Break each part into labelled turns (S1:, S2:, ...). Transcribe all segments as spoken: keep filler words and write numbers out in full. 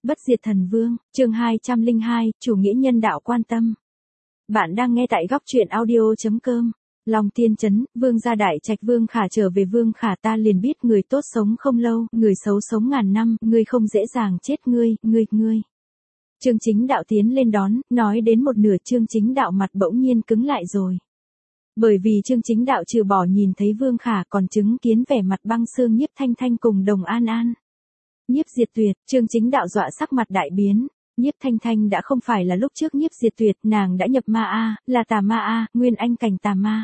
S1: Bất diệt thần vương, chương hai trăm lẻ hai, chủ nghĩa nhân đạo quan tâm. Bạn đang nghe tại góc truyện audio chấm com. Long Tiên Trấn, Vương gia đại trạch. Vương Khả trở về. Vương Khả, ta liền biết người tốt sống không lâu, người xấu sống ngàn năm, ngươi không dễ dàng chết. Ngươi, ngươi, ngươi. Trương Chính Đạo tiến lên đón, nói đến một nửa Trương Chính Đạo mặt bỗng nhiên cứng lại rồi. Bởi vì Trương Chính Đạo trừ bỏ nhìn thấy Vương Khả còn chứng kiến vẻ mặt băng xương Nhiếp Thanh Thanh cùng Đồng An An. Nhiếp Diệt Tuyệt, Trương Chính Đạo dọa sắc mặt đại biến. Nhiếp Thanh Thanh đã không phải là lúc trước Nhiếp Diệt Tuyệt, nàng đã nhập ma a, là tà ma a, nguyên anh cảnh tà ma.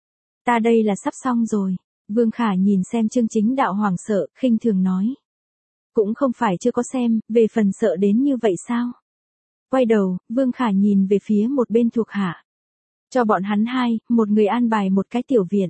S1: Ta đây là sắp xong rồi. Vương Khả nhìn xem Trương Chính Đạo hoảng sợ, khinh thường nói. Cũng không phải chưa có xem, về phần sợ đến như vậy sao? Quay đầu, Vương Khả nhìn về phía một bên thuộc hạ. Cho bọn hắn hai, một người an bài một cái tiểu viện.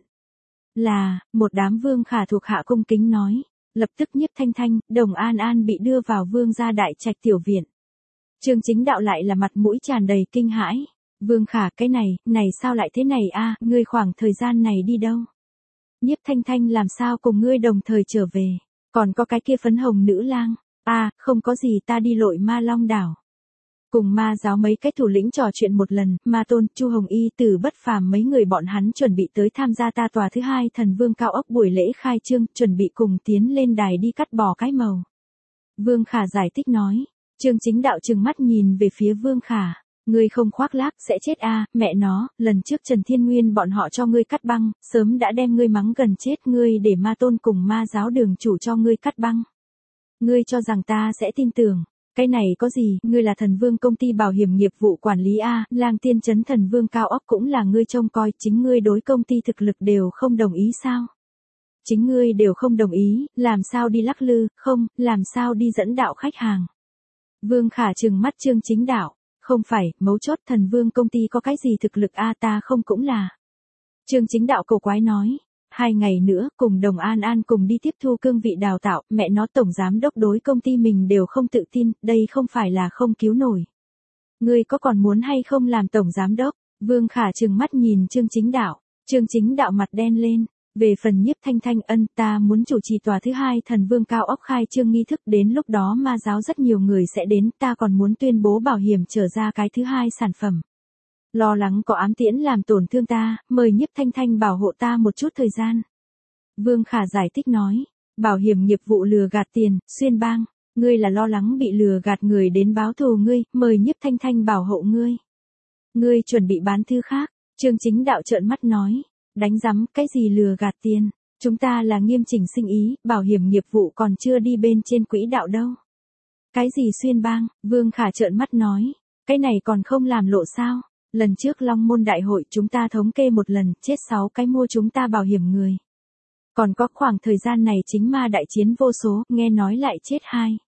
S1: Là, một đám Vương Khả thuộc hạ cung kính nói. Lập tức Nhiếp Thanh Thanh, Đồng An An bị đưa vào Vương gia đại trạch tiểu viện. Trương Chính Đạo lại là mặt mũi tràn đầy kinh hãi. Vương Khả, cái này, này sao lại thế này a, ngươi khoảng thời gian này đi đâu? Nhiếp Thanh Thanh làm sao cùng ngươi đồng thời trở về? Còn có cái kia phấn hồng nữ lang? A, không có gì, ta đi lội Ma Long đảo. Cùng ma giáo mấy cái thủ lĩnh trò chuyện một lần, Ma Tôn, Chu Hồng Y, Từ Bất Phàm mấy người bọn hắn chuẩn bị tới tham gia ta tòa thứ hai thần vương cao ốc buổi lễ khai trương, chuẩn bị cùng tiến lên đài đi cắt bỏ cái màu. Vương Khả giải thích nói. Trương Chính Đạo trừng mắt nhìn về phía Vương Khả. Ngươi không khoác lác, sẽ chết a, mẹ nó, lần trước Trần Thiên Nguyên bọn họ cho ngươi cắt băng, sớm đã đem ngươi mắng gần chết. Ngươi để Ma Tôn cùng ma giáo đường chủ cho ngươi cắt băng. Ngươi cho rằng ta sẽ tin tưởng. Cái này có gì, ngươi là thần vương công ty bảo hiểm nghiệp vụ quản lý a, Lang Tiên Trấn thần vương cao ốc cũng là ngươi trông coi, chính ngươi đối công ty thực lực đều không đồng ý sao? Chính ngươi đều không đồng ý, làm sao đi lắc lư, không, làm sao đi dẫn đạo khách hàng? Vương Khả trừng mắt Trương Chính Đạo, không phải, mấu chốt thần vương công ty có cái gì thực lực a, ta không cũng là. Trương Chính Đạo cổ quái nói. Hai ngày nữa, cùng Đồng An An cùng đi tiếp thu cương vị đào tạo, mẹ nó tổng giám đốc đối công ty mình đều không tự tin, đây không phải là không cứu nổi. Ngươi có còn muốn hay không làm tổng giám đốc? Vương Khả trừng mắt nhìn Trương Chính Đạo. Trương Chính Đạo mặt đen lên. Về phần Nhiếp Thanh Thanh, ân, ta muốn chủ trì tòa thứ hai thần vương cao ốc khai trương nghi thức, đến lúc đó ma giáo rất nhiều người sẽ đến, ta còn muốn tuyên bố bảo hiểm trở ra cái thứ hai sản phẩm. Lo lắng có ám tiễn làm tổn thương ta, mời Nhiếp Thanh Thanh bảo hộ ta một chút thời gian. Vương Khả giải thích nói, bảo hiểm nghiệp vụ lừa gạt tiền, xuyên bang, ngươi là lo lắng bị lừa gạt người đến báo thù ngươi, mời Nhiếp Thanh Thanh bảo hộ ngươi. Ngươi chuẩn bị bán thứ khác, Trương Chính Đạo trợn mắt nói, đánh rắm, cái gì lừa gạt tiền, chúng ta là nghiêm chỉnh sinh ý, bảo hiểm nghiệp vụ còn chưa đi bên trên quỹ đạo đâu. Cái gì xuyên bang, Vương Khả trợn mắt nói, cái này còn không làm lộ sao? Lần trước Long Môn Đại hội chúng ta thống kê một lần, chết sáu cái mua chúng ta bảo hiểm người. Còn có khoảng thời gian này chính ma đại chiến vô số, nghe nói lại chết hai.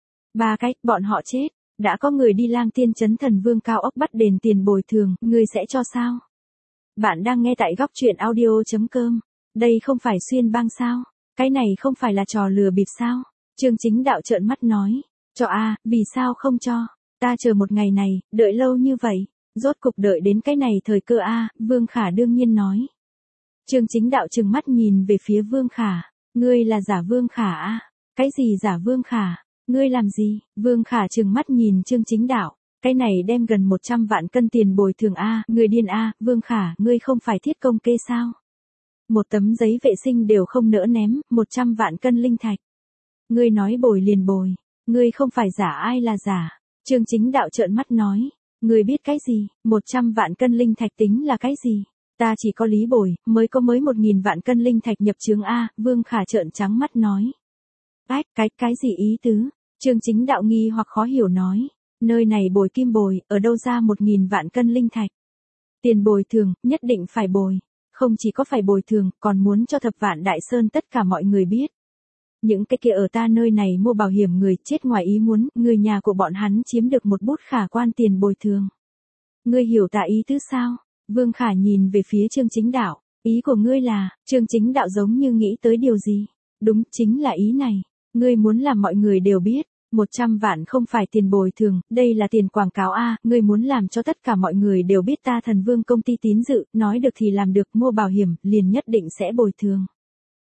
S1: Ba cái, bọn họ chết, đã có người đi Lang Tiên Trấn thần vương cao ốc bắt đền tiền bồi thường, ngươi sẽ cho sao? Bạn đang nghe tại góc truyện audio chấm com, đây không phải xuyên bang sao? Cái này không phải là trò lừa bịp sao? Trương Chính Đạo trợn mắt nói, cho a, vì sao không cho? Ta chờ một ngày này, đợi lâu như vậy. Rốt cục đợi đến cái này thời cơ a, Vương Khả đương nhiên nói. Trương Chính Đạo trừng mắt nhìn về phía Vương Khả, ngươi là giả Vương Khả a? Cái gì giả Vương Khả? Ngươi làm gì? Vương Khả trừng mắt nhìn Trương Chính Đạo, cái này đem gần một trăm vạn cân tiền bồi thường a, ngươi điên a, Vương Khả, ngươi không phải thiết công kê sao? Một tấm giấy vệ sinh đều không nỡ ném, một trăm vạn cân linh thạch. Ngươi nói bồi liền bồi, ngươi không phải giả ai là giả? Trương Chính Đạo trợn mắt nói. Ngươi biết cái gì, một trăm vạn cân linh thạch tính là cái gì? Ta chỉ có lý bồi, mới có mới một nghìn vạn cân linh thạch nhập chướng a, Vương Khả trợn trắng mắt nói. Ách, cái, cái gì ý tứ? Trương Chính Đạo nghi hoặc khó hiểu nói. Nơi này bồi kim bồi, ở đâu ra một nghìn vạn cân linh thạch? Tiền bồi thường, nhất định phải bồi. Không chỉ có phải bồi thường, còn muốn cho thập vạn đại sơn tất cả mọi người biết. Những cái kia ở ta nơi này mua bảo hiểm người chết ngoài ý muốn, người nhà của bọn hắn chiếm được một bút khả quan tiền bồi thường. Ngươi hiểu ta ý tứ sao? Vương Khả nhìn về phía Trương Chính Đạo, ý của ngươi là, Trương Chính Đạo giống như nghĩ tới điều gì? Đúng, chính là ý này. Ngươi muốn làm mọi người đều biết, một trăm vạn không phải tiền bồi thường, đây là tiền quảng cáo a, ngươi muốn làm cho tất cả mọi người đều biết ta thần vương công ty tín dự, nói được thì làm được, mua bảo hiểm, liền nhất định sẽ bồi thường.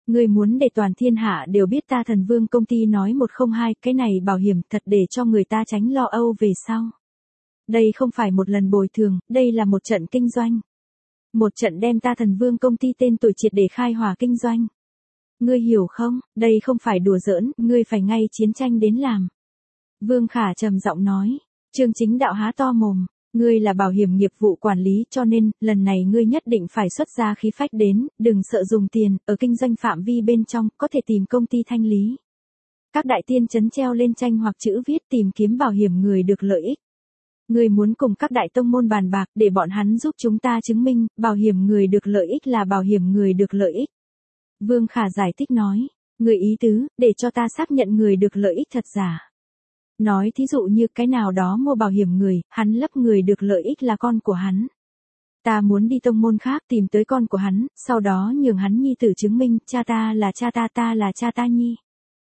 S1: Ngươi muốn để toàn thiên hạ đều biết ta Thần Vương công ty nói một không hai, cái này bảo hiểm thật để cho người ta tránh lo âu về sau. Đây không phải một lần bồi thường, đây là một trận kinh doanh. Một trận đem ta Thần Vương công ty tên tuổi triệt để khai hỏa kinh doanh. Ngươi hiểu không, đây không phải đùa giỡn, ngươi phải ngay chiến tranh đến làm. Vương Khả trầm giọng nói. Trương Chính Đạo há to mồm. Ngươi là bảo hiểm nghiệp vụ quản lý cho nên, lần này ngươi nhất định phải xuất ra khí phách đến, đừng sợ dùng tiền, ở kinh doanh phạm vi bên trong, có thể tìm công ty thanh lý. Các đại tiên trấn treo lên tranh hoặc chữ viết tìm kiếm bảo hiểm người được lợi ích. Ngươi muốn cùng các đại tông môn bàn bạc để bọn hắn giúp chúng ta chứng minh, bảo hiểm người được lợi ích là bảo hiểm người được lợi ích. Vương Khả giải thích nói, người ý tứ, để cho ta xác nhận người được lợi ích thật giả. Nói thí dụ như cái nào đó mua bảo hiểm người, hắn lấp người được lợi ích là con của hắn. Ta muốn đi tông môn khác tìm tới con của hắn, sau đó nhường hắn nhi tử chứng minh, cha ta là cha ta ta là cha ta nhi.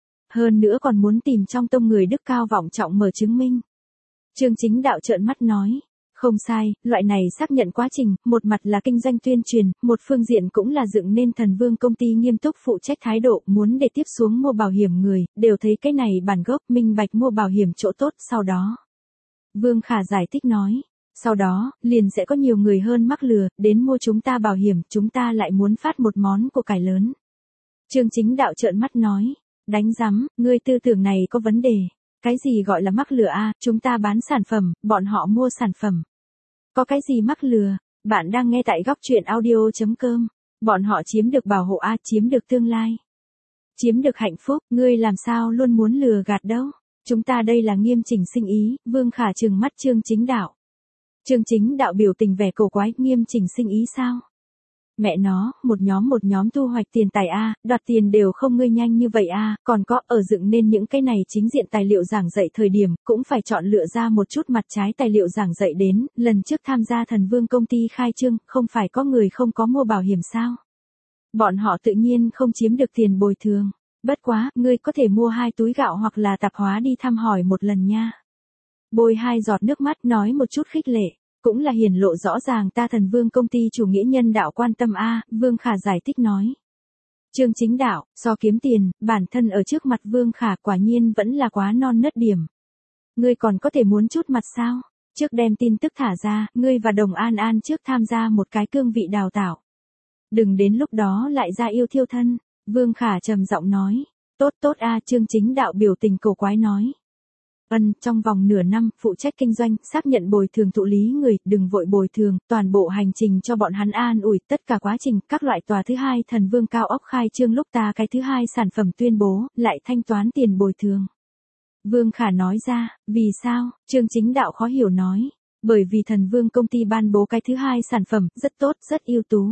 S1: Hơn nữa còn muốn tìm trong tông người đức cao vọng trọng mở chứng minh. Trương Chính Đạo trợn mắt nói, không sai, loại này xác nhận quá trình, một mặt là kinh doanh tuyên truyền, một phương diện cũng là dựng nên Thần Vương công ty nghiêm túc phụ trách thái độ, muốn để tiếp xuống mua bảo hiểm người, đều thấy cái này bản gốc minh bạch mua bảo hiểm chỗ tốt sau đó. Vương Khả giải thích nói, sau đó, liền sẽ có nhiều người hơn mắc lừa, đến mua chúng ta bảo hiểm, chúng ta lại muốn phát một món của cải lớn. Trương Chính Đạo trợn mắt nói, đánh rắm, ngươi tư tưởng này có vấn đề. Cái gì gọi là mắc lừa a, chúng ta bán sản phẩm, bọn họ mua sản phẩm. Có cái gì mắc lừa, bạn đang nghe tại góc truyện audio chấm com, bọn họ chiếm được bảo hộ a, chiếm được tương lai. Chiếm được hạnh phúc, ngươi làm sao luôn muốn lừa gạt đâu, chúng ta đây là nghiêm chỉnh sinh ý, Vương Khả trừng mắt Trương Chính Đạo. Trương Chính Đạo biểu tình vẻ cổ quái, nghiêm chỉnh sinh ý sao? Mẹ nó, một nhóm một nhóm thu hoạch tiền tài a, đoạt tiền đều không ngươi nhanh như vậy a, còn có ở dựng nên những cái này chính diện tài liệu giảng dạy thời điểm, cũng phải chọn lựa ra một chút mặt trái tài liệu giảng dạy đến, lần trước tham gia Thần Vương công ty khai trương, không phải có người không có mua bảo hiểm sao? Bọn họ tự nhiên không chiếm được tiền bồi thường, bất quá, ngươi có thể mua hai túi gạo hoặc là tạp hóa đi thăm hỏi một lần nha. Bôi hai giọt nước mắt nói một chút khích lệ. Cũng là hiển lộ rõ ràng ta Thần Vương công ty chủ nghĩa nhân đạo quan tâm a, Vương Khả giải thích nói. Trương Chính Đạo, so kiếm tiền, bản thân ở trước mặt Vương Khả quả nhiên vẫn là quá non nớt điểm. Ngươi còn có thể muốn chút mặt sao? Trước đem tin tức thả ra, ngươi và Đồng An An trước tham gia một cái cương vị đào tạo. Đừng đến lúc đó lại ra yêu thiêu thân, Vương Khả trầm giọng nói. Tốt tốt a, Trương Chính Đạo biểu tình cổ quái nói. Ân, trong vòng nửa năm, phụ trách kinh doanh, xác nhận bồi thường thụ lý người, đừng vội bồi thường, toàn bộ hành trình cho bọn hắn an ủi, tất cả quá trình, các loại tòa thứ hai Thần Vương cao ốc khai trương lúc ta cái thứ hai sản phẩm tuyên bố, lại thanh toán tiền bồi thường. Vương Khả nói ra, vì sao, Trương Chính Đạo khó hiểu nói, bởi vì Thần Vương công ty ban bố cái thứ hai sản phẩm, rất tốt, rất ưu tú.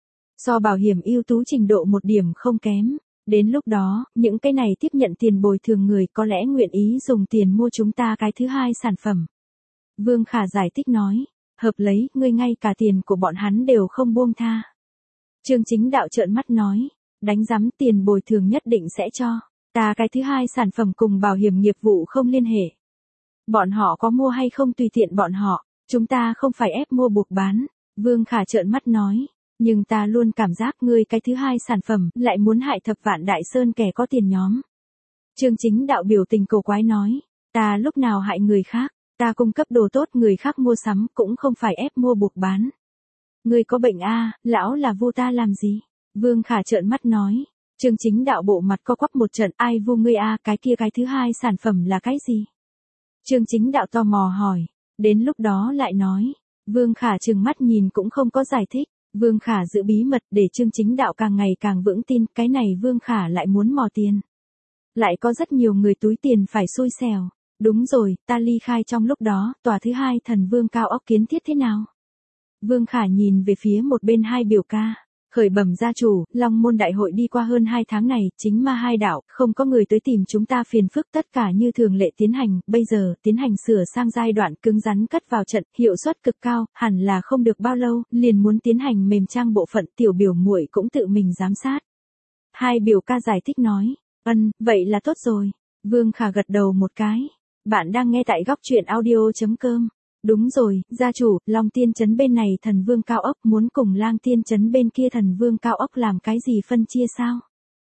S1: So bảo hiểm ưu tú trình độ một điểm không kém. Đến lúc đó, những cái này tiếp nhận tiền bồi thường người có lẽ nguyện ý dùng tiền mua chúng ta cái thứ hai sản phẩm. Vương Khả giải thích nói, hợp lấy, ngươi ngay cả tiền của bọn hắn đều không buông tha. Trương Chính Đạo trợn mắt nói, đánh rắm tiền bồi thường nhất định sẽ cho, ta cái thứ hai sản phẩm cùng bảo hiểm nghiệp vụ không liên hệ. Bọn họ có mua hay không tùy tiện bọn họ, chúng ta không phải ép mua buộc bán, Vương Khả trợn mắt nói. Nhưng ta luôn cảm giác ngươi cái thứ hai sản phẩm lại muốn hại thập vạn đại sơn kẻ có tiền nhóm. Trương Chính Đạo biểu tình cổ quái nói, ta lúc nào hại người khác, ta cung cấp đồ tốt người khác mua sắm cũng không phải ép mua buộc bán. Ngươi có bệnh a, lão là vu ta làm gì? Vương Khả trợn mắt nói, Trương Chính Đạo bộ mặt co quắp một trận, ai vu ngươi a, cái kia cái thứ hai sản phẩm là cái gì? Trương Chính Đạo tò mò hỏi, đến lúc đó lại nói, Vương Khả trừng mắt nhìn cũng không có giải thích. Vương Khả giữ bí mật để Trương Chính Đạo càng ngày càng vững tin, cái này Vương Khả lại muốn mò tiền. Lại có rất nhiều người túi tiền phải xui xẻo. Đúng rồi, ta ly khai trong lúc đó, tòa thứ hai Thần Vương cao ốc kiến thiết thế nào? Vương Khả nhìn về phía một bên hai biểu ca. Khởi bẩm gia chủ, Long Môn Đại hội đi qua hơn hai tháng này, chính ma hai đạo, không có người tới tìm chúng ta phiền phức, tất cả như thường lệ tiến hành, bây giờ, tiến hành sửa sang giai đoạn cứng rắn cất vào trận, hiệu suất cực cao, hẳn là không được bao lâu, liền muốn tiến hành mềm trang bộ phận, tiểu biểu muội cũng tự mình giám sát. Hai biểu ca giải thích nói, ân, vậy là tốt rồi. Vương Khả gật đầu một cái. Bạn đang nghe tại góc truyện audio chấm com. Đúng rồi, gia chủ, Long Tiên Trấn bên này Thần Vương cao ốc muốn cùng Lang Tiên Trấn bên kia Thần Vương cao ốc làm cái gì phân chia sao?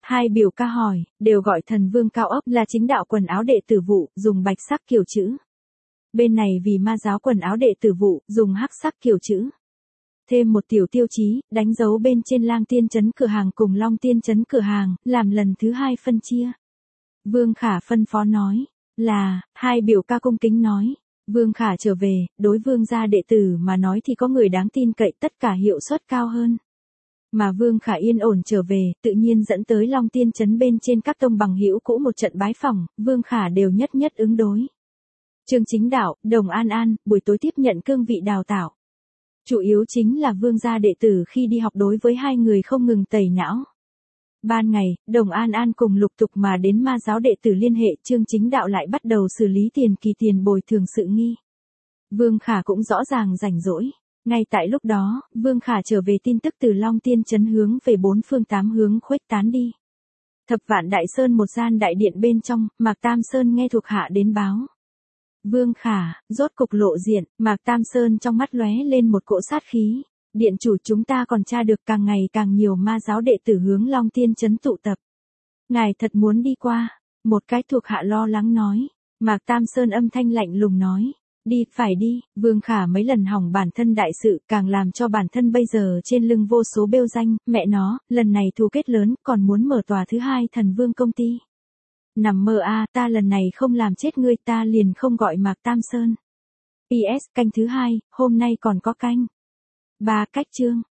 S1: Hai biểu ca hỏi, đều gọi thần vương cao ốc là chính đạo quần áo đệ tử vụ, dùng bạch sắc kiểu chữ. Bên này vì ma giáo quần áo đệ tử vụ, dùng hắc sắc kiểu chữ. Thêm một tiểu tiêu chí, đánh dấu bên trên Lang Tiên Trấn cửa hàng cùng Long Tiên Trấn cửa hàng, làm lần thứ hai phân chia. Vương Khả phân phó nói, là, hai biểu ca cung kính nói. Vương Khả trở về, đối vương gia đệ tử mà nói thì có người đáng tin cậy, tất cả hiệu suất cao hơn. Mà Vương Khả yên ổn trở về, tự nhiên dẫn tới Long Tiên Trấn bên trên các tông bằng hữu cũ một trận bái phỏng, Vương Khả đều nhất nhất ứng đối. Trương Chính Đạo, Đồng An An, buổi tối tiếp nhận cương vị đào tạo. Chủ yếu chính là vương gia đệ tử khi đi học đối với hai người không ngừng tẩy não. Ban ngày, Đồng An An cùng lục tục mà đến ma giáo đệ tử liên hệ, Trương Chính Đạo lại bắt đầu xử lý tiền kỳ tiền bồi thường sự nghi. Vương Khả cũng rõ ràng rảnh rỗi. Ngay tại lúc đó, Vương Khả trở về tin tức từ Long Tiên Trấn hướng về bốn phương tám hướng khuếch tán đi. Thập Vạn Đại Sơn một gian đại điện bên trong, Mạc Tam Sơn nghe thuộc hạ đến báo. Vương Khả, rốt cục lộ diện, Mạc Tam Sơn trong mắt lóe lên một cỗ sát khí. Điện chủ, chúng ta còn tra được càng ngày càng nhiều ma giáo đệ tử hướng Long Tiên Trấn tụ tập. Ngài thật muốn đi qua, một cái thuộc hạ lo lắng nói. Mạc Tam Sơn âm thanh lạnh lùng nói. Đi, phải đi, Vương Khả mấy lần hỏng bản thân đại sự, càng làm cho bản thân bây giờ trên lưng vô số bêu danh, mẹ nó, lần này thù kết lớn, còn muốn mở tòa thứ hai thần vương công ty. Nằm mơ a, ta lần này không làm chết ngươi, ta liền không gọi Mạc Tam Sơn. pê ét canh thứ hai, hôm nay còn có canh. Ba cách chương.